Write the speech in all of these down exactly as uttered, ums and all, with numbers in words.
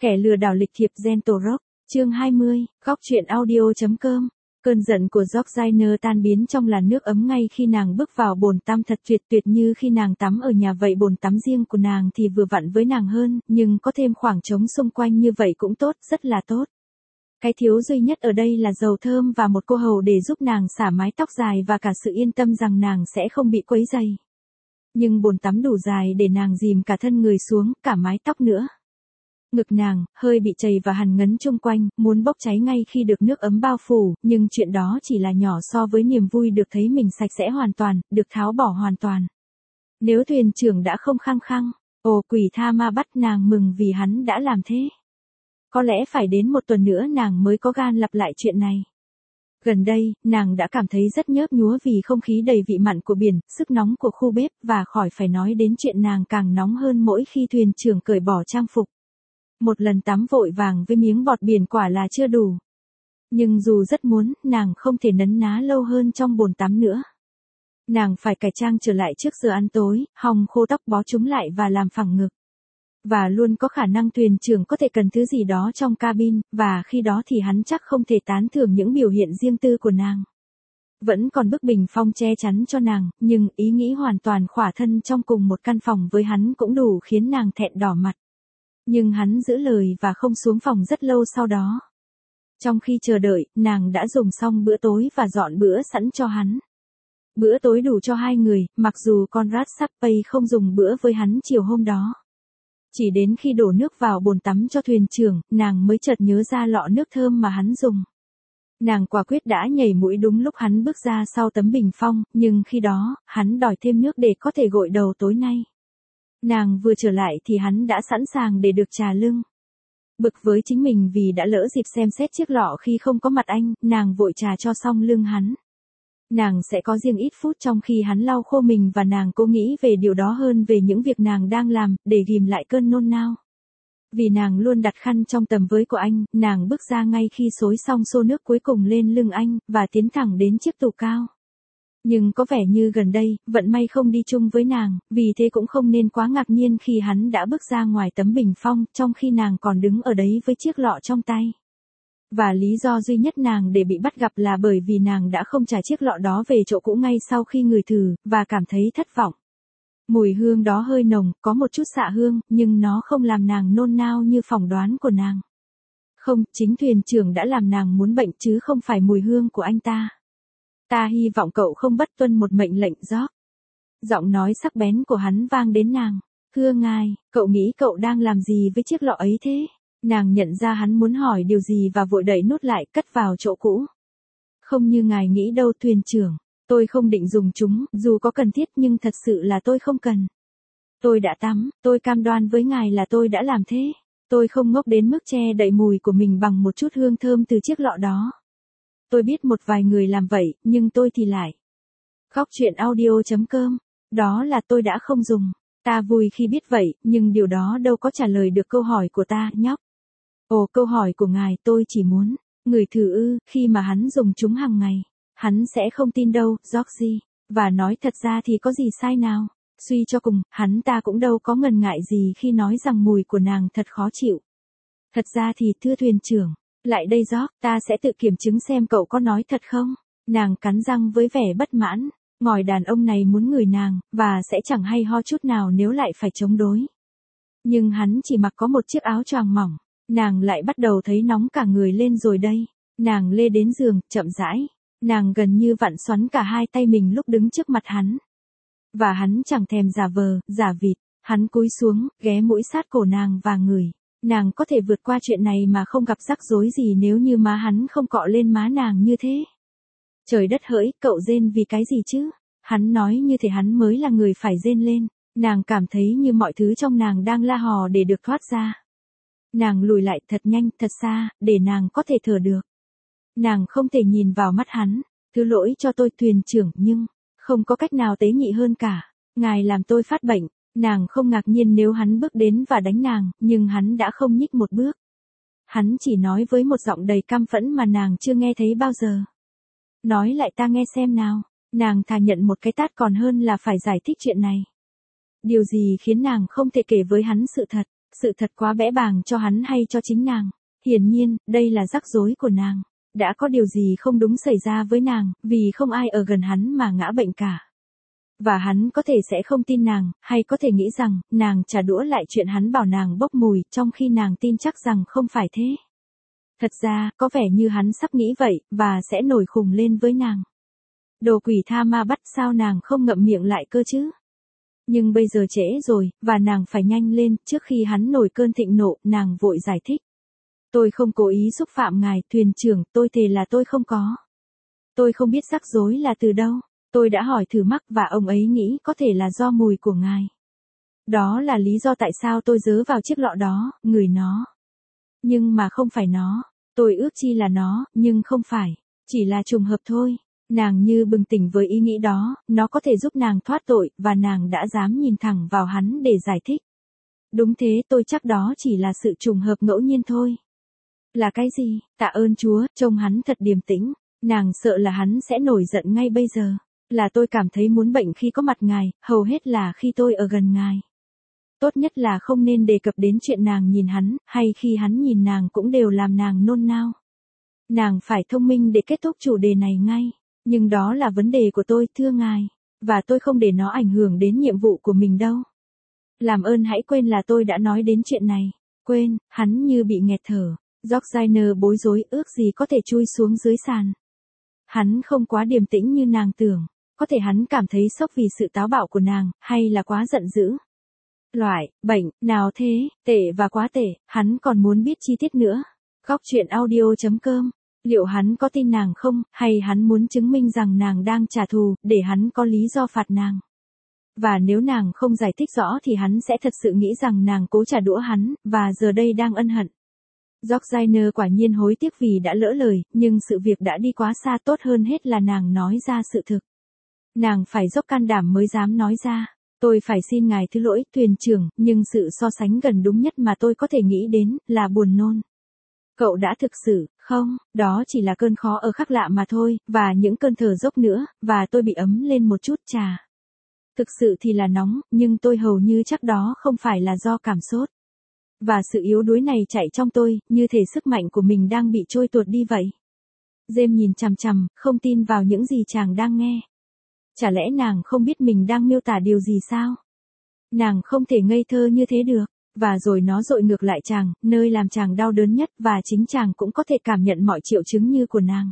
Kẻ lừa đảo lịch thiệp Gentle Rock, chương hai mươi, góc truyện audio.com. Cơn giận của Georgina tan biến trong làn nước ấm ngay khi nàng bước vào bồn tắm, thật tuyệt tuyệt như khi nàng tắm ở nhà vậy. Bồn tắm riêng của nàng thì vừa vặn với nàng hơn, nhưng có thêm khoảng trống xung quanh như vậy cũng tốt, rất là tốt. Cái thiếu duy nhất ở đây là dầu thơm và một cô hầu để giúp nàng xả mái tóc dài và cả sự yên tâm rằng nàng sẽ không bị quấy rầy. Nhưng bồn tắm đủ dài để nàng dìm cả thân người xuống, cả mái tóc nữa. Ngực nàng, hơi bị trầy và hằn ngấn chung quanh, muốn bốc cháy ngay khi được nước ấm bao phủ, nhưng chuyện đó chỉ là nhỏ so với niềm vui được thấy mình sạch sẽ hoàn toàn, được tháo bỏ hoàn toàn. Nếu thuyền trưởng đã không khăng khăng, ồ quỷ tha ma bắt, nàng mừng vì hắn đã làm thế. Có lẽ phải đến một tuần nữa nàng mới có gan lặp lại chuyện này. Gần đây, nàng đã cảm thấy rất nhớp nhúa vì không khí đầy vị mặn của biển, sức nóng của khu bếp, và khỏi phải nói đến chuyện nàng càng nóng hơn mỗi khi thuyền trưởng cởi bỏ trang phục. Một lần tắm vội vàng với miếng bọt biển quả là chưa đủ. Nhưng dù rất muốn, nàng không thể nấn ná lâu hơn trong bồn tắm nữa. Nàng phải cải trang trở lại trước giờ ăn tối, hòng khô tóc, bó chúng lại và làm phẳng ngực. Và luôn có khả năng thuyền trưởng có thể cần thứ gì đó trong cabin, và khi đó thì hắn chắc không thể tán thưởng những biểu hiện riêng tư của nàng. Vẫn còn bức bình phong che chắn cho nàng, nhưng ý nghĩ hoàn toàn khỏa thân trong cùng một căn phòng với hắn cũng đủ khiến nàng thẹn đỏ mặt. Nhưng hắn giữ lời và không xuống phòng rất lâu sau đó. Trong khi chờ đợi, nàng đã dùng xong bữa tối và dọn bữa sẵn cho hắn. Bữa tối đủ cho hai người, mặc dù Conrad Sappey không dùng bữa với hắn chiều hôm đó. Chỉ đến khi đổ nước vào bồn tắm cho thuyền trưởng, nàng mới chợt nhớ ra lọ nước thơm mà hắn dùng. Nàng quả quyết đã nhảy mũi đúng lúc hắn bước ra sau tấm bình phong, nhưng khi đó, hắn đòi thêm nước để có thể gội đầu tối nay. Nàng vừa trở lại thì hắn đã sẵn sàng để được trà lưng. Bực với chính mình vì đã lỡ dịp xem xét chiếc lọ khi không có mặt anh, nàng vội trà cho xong lưng hắn. Nàng sẽ có riêng ít phút trong khi hắn lau khô mình và nàng cố nghĩ về điều đó hơn về những việc nàng đang làm, để ghìm lại cơn nôn nao. Vì nàng luôn đặt khăn trong tầm với của anh, nàng bước ra ngay khi xối xong xô nước cuối cùng lên lưng anh, và tiến thẳng đến chiếc tủ cao. Nhưng có vẻ như gần đây, vận may không đi chung với nàng, vì thế cũng không nên quá ngạc nhiên khi hắn đã bước ra ngoài tấm bình phong, trong khi nàng còn đứng ở đấy với chiếc lọ trong tay. Và lý do duy nhất nàng để bị bắt gặp là bởi vì nàng đã không trả chiếc lọ đó về chỗ cũ ngay sau khi ngửi thử, và cảm thấy thất vọng. Mùi hương đó hơi nồng, có một chút xạ hương, nhưng nó không làm nàng nôn nao như phỏng đoán của nàng. Không, chính thuyền trưởng đã làm nàng muốn bệnh chứ không phải mùi hương của anh ta. Ta hy vọng cậu không bất tuân một mệnh lệnh, George. Giọng nói sắc bén của hắn vang đến nàng. Thưa ngài, cậu nghĩ cậu đang làm gì với chiếc lọ ấy thế? Nàng nhận ra hắn muốn hỏi điều gì và vội đẩy nút lại, cất vào chỗ cũ. Không như ngài nghĩ đâu thuyền trưởng. Tôi không định dùng chúng, dù có cần thiết, nhưng thật sự là tôi không cần. Tôi đã tắm, tôi cam đoan với ngài là tôi đã làm thế. Tôi không ngốc đến mức che đậy mùi của mình bằng một chút hương thơm từ chiếc lọ đó. Tôi biết một vài người làm vậy, nhưng tôi thì lại. Góc truyện audio.com. Đó là tôi đã không dùng. Ta vui khi biết vậy, nhưng điều đó đâu có trả lời được câu hỏi của ta, nhóc. Ồ, câu hỏi của ngài, tôi chỉ muốn. Người thử ư, khi mà hắn dùng chúng hàng ngày. Hắn sẽ không tin đâu, Georgie. Và nói thật ra thì có gì sai nào. Suy cho cùng, hắn ta cũng đâu có ngần ngại gì khi nói rằng mùi của nàng thật khó chịu. Thật ra thì thưa thuyền trưởng. Lại đây George, ta sẽ tự kiểm chứng xem cậu có nói thật không. Nàng cắn răng với vẻ bất mãn. Ngòi đàn ông này muốn ngửi nàng, và sẽ chẳng hay ho chút nào nếu lại phải chống đối. Nhưng hắn chỉ mặc có một chiếc áo choàng mỏng. Nàng lại bắt đầu thấy nóng cả người lên rồi đây. Nàng lê đến giường, chậm rãi. Nàng gần như vặn xoắn cả hai tay mình lúc đứng trước mặt hắn. Và hắn chẳng thèm giả vờ, giả vịt. Hắn cúi xuống, ghé mũi sát cổ nàng và ngửi. Nàng có thể vượt qua chuyện này mà không gặp rắc rối gì nếu như má hắn không cọ lên má nàng như thế. Trời đất hỡi, cậu rên vì cái gì chứ? Hắn nói như thể hắn mới là người phải rên lên. Nàng cảm thấy như mọi thứ trong nàng đang la hò để được thoát ra. Nàng lùi lại thật nhanh, thật xa, để nàng có thể thở được. Nàng không thể nhìn vào mắt hắn. Thứ lỗi cho tôi thuyền trưởng, nhưng không có cách nào tế nhị hơn cả. Ngài làm tôi phát bệnh. Nàng không ngạc nhiên nếu hắn bước đến và đánh nàng, nhưng hắn đã không nhích một bước. Hắn chỉ nói với một giọng đầy căm phẫn mà nàng chưa nghe thấy bao giờ. Nói lại ta nghe xem nào. Nàng thà nhận một cái tát còn hơn là phải giải thích chuyện này. Điều gì khiến nàng không thể kể với hắn sự thật? sự thật quá bẽ bàng cho hắn hay cho chính nàng. Hiển nhiên, đây là rắc rối của nàng. Đã có điều gì không đúng xảy ra với nàng, vì không ai ở gần hắn mà ngã bệnh cả. Và hắn có thể sẽ không tin nàng, hay có thể nghĩ rằng, nàng trả đũa lại chuyện hắn bảo nàng bốc mùi, trong khi nàng tin chắc rằng không phải thế. Thật ra, có vẻ như hắn sắp nghĩ vậy, và sẽ nổi khùng lên với nàng. Đồ quỷ tha ma bắt, sao nàng không ngậm miệng lại cơ chứ? Nhưng bây giờ trễ rồi, và nàng phải nhanh lên. Trước khi hắn nổi cơn thịnh nộ, nàng vội giải thích. Tôi không cố ý xúc phạm ngài, thuyền trưởng, tôi thề là tôi không có. Tôi không biết rắc rối là từ đâu. Tôi đã hỏi thử mắc và ông ấy nghĩ có thể là do mùi của ngài. Đó là lý do tại sao tôi dớ vào chiếc lọ đó, ngửi nó. Nhưng mà không phải nó. Tôi ước chi là nó, nhưng không phải. Chỉ là trùng hợp thôi. Nàng như bừng tỉnh với ý nghĩ đó, nó có thể giúp nàng thoát tội, và nàng đã dám nhìn thẳng vào hắn để giải thích. Đúng thế, tôi chắc đó chỉ là sự trùng hợp ngẫu nhiên thôi. Là cái gì? Tạ ơn Chúa, trông hắn thật điềm tĩnh. Nàng sợ là hắn sẽ nổi giận ngay bây giờ. Là tôi cảm thấy muốn bệnh khi có mặt ngài, hầu hết là khi tôi ở gần ngài. Tốt nhất là không nên đề cập đến chuyện nàng nhìn hắn, hay khi hắn nhìn nàng cũng đều làm nàng nôn nao. Nàng phải thông minh để kết thúc chủ đề này ngay. Nhưng đó là vấn đề của tôi, thưa ngài. Và tôi không để nó ảnh hưởng đến nhiệm vụ của mình đâu. Làm ơn hãy quên là tôi đã nói đến chuyện này. Quên, hắn như bị nghẹt thở. Georgina bối rối, ước gì có thể chui xuống dưới sàn. Hắn không quá điềm tĩnh như nàng tưởng. Có thể hắn cảm thấy sốc vì sự táo bạo của nàng, hay là quá giận dữ. Loại, bệnh, nào thế, tệ và quá tệ, hắn còn muốn biết chi tiết nữa. Góc truyện audio chấm com. Liệu hắn có tin nàng không, hay hắn muốn chứng minh rằng nàng đang trả thù, để hắn có lý do phạt nàng? Và nếu nàng không giải thích rõ thì hắn sẽ thật sự nghĩ rằng nàng cố trả đũa hắn, và giờ đây đang ân hận. Georgina quả nhiên hối tiếc vì đã lỡ lời, nhưng sự việc đã đi quá xa, tốt hơn hết là nàng nói ra sự thực. Nàng phải dốc can đảm mới dám nói ra. Tôi phải xin ngài thứ lỗi, thuyền trưởng, nhưng sự so sánh gần đúng nhất mà tôi có thể nghĩ đến, là buồn nôn. Cậu đã thực sự, không, đó chỉ là cơn khó ở khác lạ mà thôi, và những cơn thở dốc nữa, và tôi bị ấm lên một chút trà. Thực sự thì là nóng, nhưng tôi hầu như chắc đó không phải là do cảm sốt. Và sự yếu đuối này chạy trong tôi, như thể sức mạnh của mình đang bị trôi tuột đi vậy. James nhìn chằm chằm, không tin vào những gì chàng đang nghe. Chả lẽ nàng không biết mình đang miêu tả điều gì sao? Nàng không thể ngây thơ như thế được. Và rồi nó dội ngược lại chàng, nơi làm chàng đau đớn nhất, và chính chàng cũng có thể cảm nhận mọi triệu chứng như của nàng.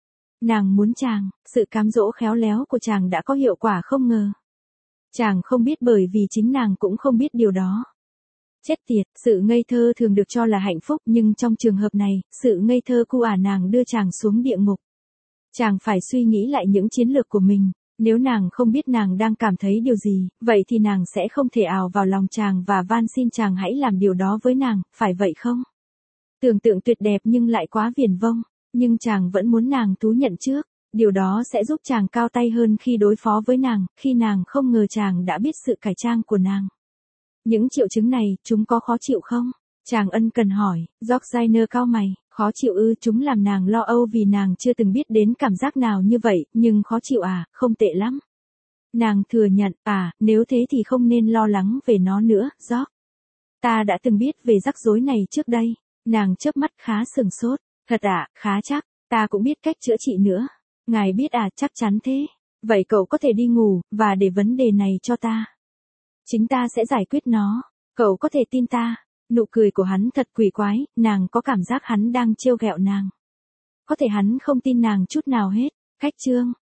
Nàng muốn chàng, sự cám dỗ khéo léo của chàng đã có hiệu quả không ngờ. Chàng không biết bởi vì chính nàng cũng không biết điều đó. Chết tiệt, sự ngây thơ thường được cho là hạnh phúc, nhưng trong trường hợp này, sự ngây thơ cu ả nàng đưa chàng xuống địa ngục. Chàng phải suy nghĩ lại những chiến lược của mình. Nếu nàng không biết nàng đang cảm thấy điều gì, vậy thì nàng sẽ không thể ào vào lòng chàng và van xin chàng hãy làm điều đó với nàng, phải vậy không? Tưởng tượng tuyệt đẹp nhưng lại quá viển vông, nhưng chàng vẫn muốn nàng thú nhận trước. Điều đó sẽ giúp chàng cao tay hơn khi đối phó với nàng, khi nàng không ngờ chàng đã biết sự cải trang của nàng. Những triệu chứng này, chúng có khó chịu không? Chàng ân cần hỏi. Georgina cau mày. Khó chịu ư? Chúng làm nàng lo âu vì nàng chưa từng biết đến cảm giác nào như vậy, nhưng khó chịu à, không tệ lắm. Nàng thừa nhận, à, nếu thế thì không nên lo lắng về nó nữa, George. Ta đã từng biết về rắc rối này trước đây. Nàng chớp mắt khá sừng sốt. Thật à, khá chắc, ta cũng biết cách chữa trị nữa. Ngài biết à, chắc chắn thế. Vậy cậu có thể đi ngủ, và để vấn đề này cho ta. Chính ta sẽ giải quyết nó. Cậu có thể tin ta. Nụ cười của hắn thật quỷ quái, nàng có cảm giác hắn đang trêu ghẹo nàng. Có thể hắn không tin nàng chút nào hết. Cách chương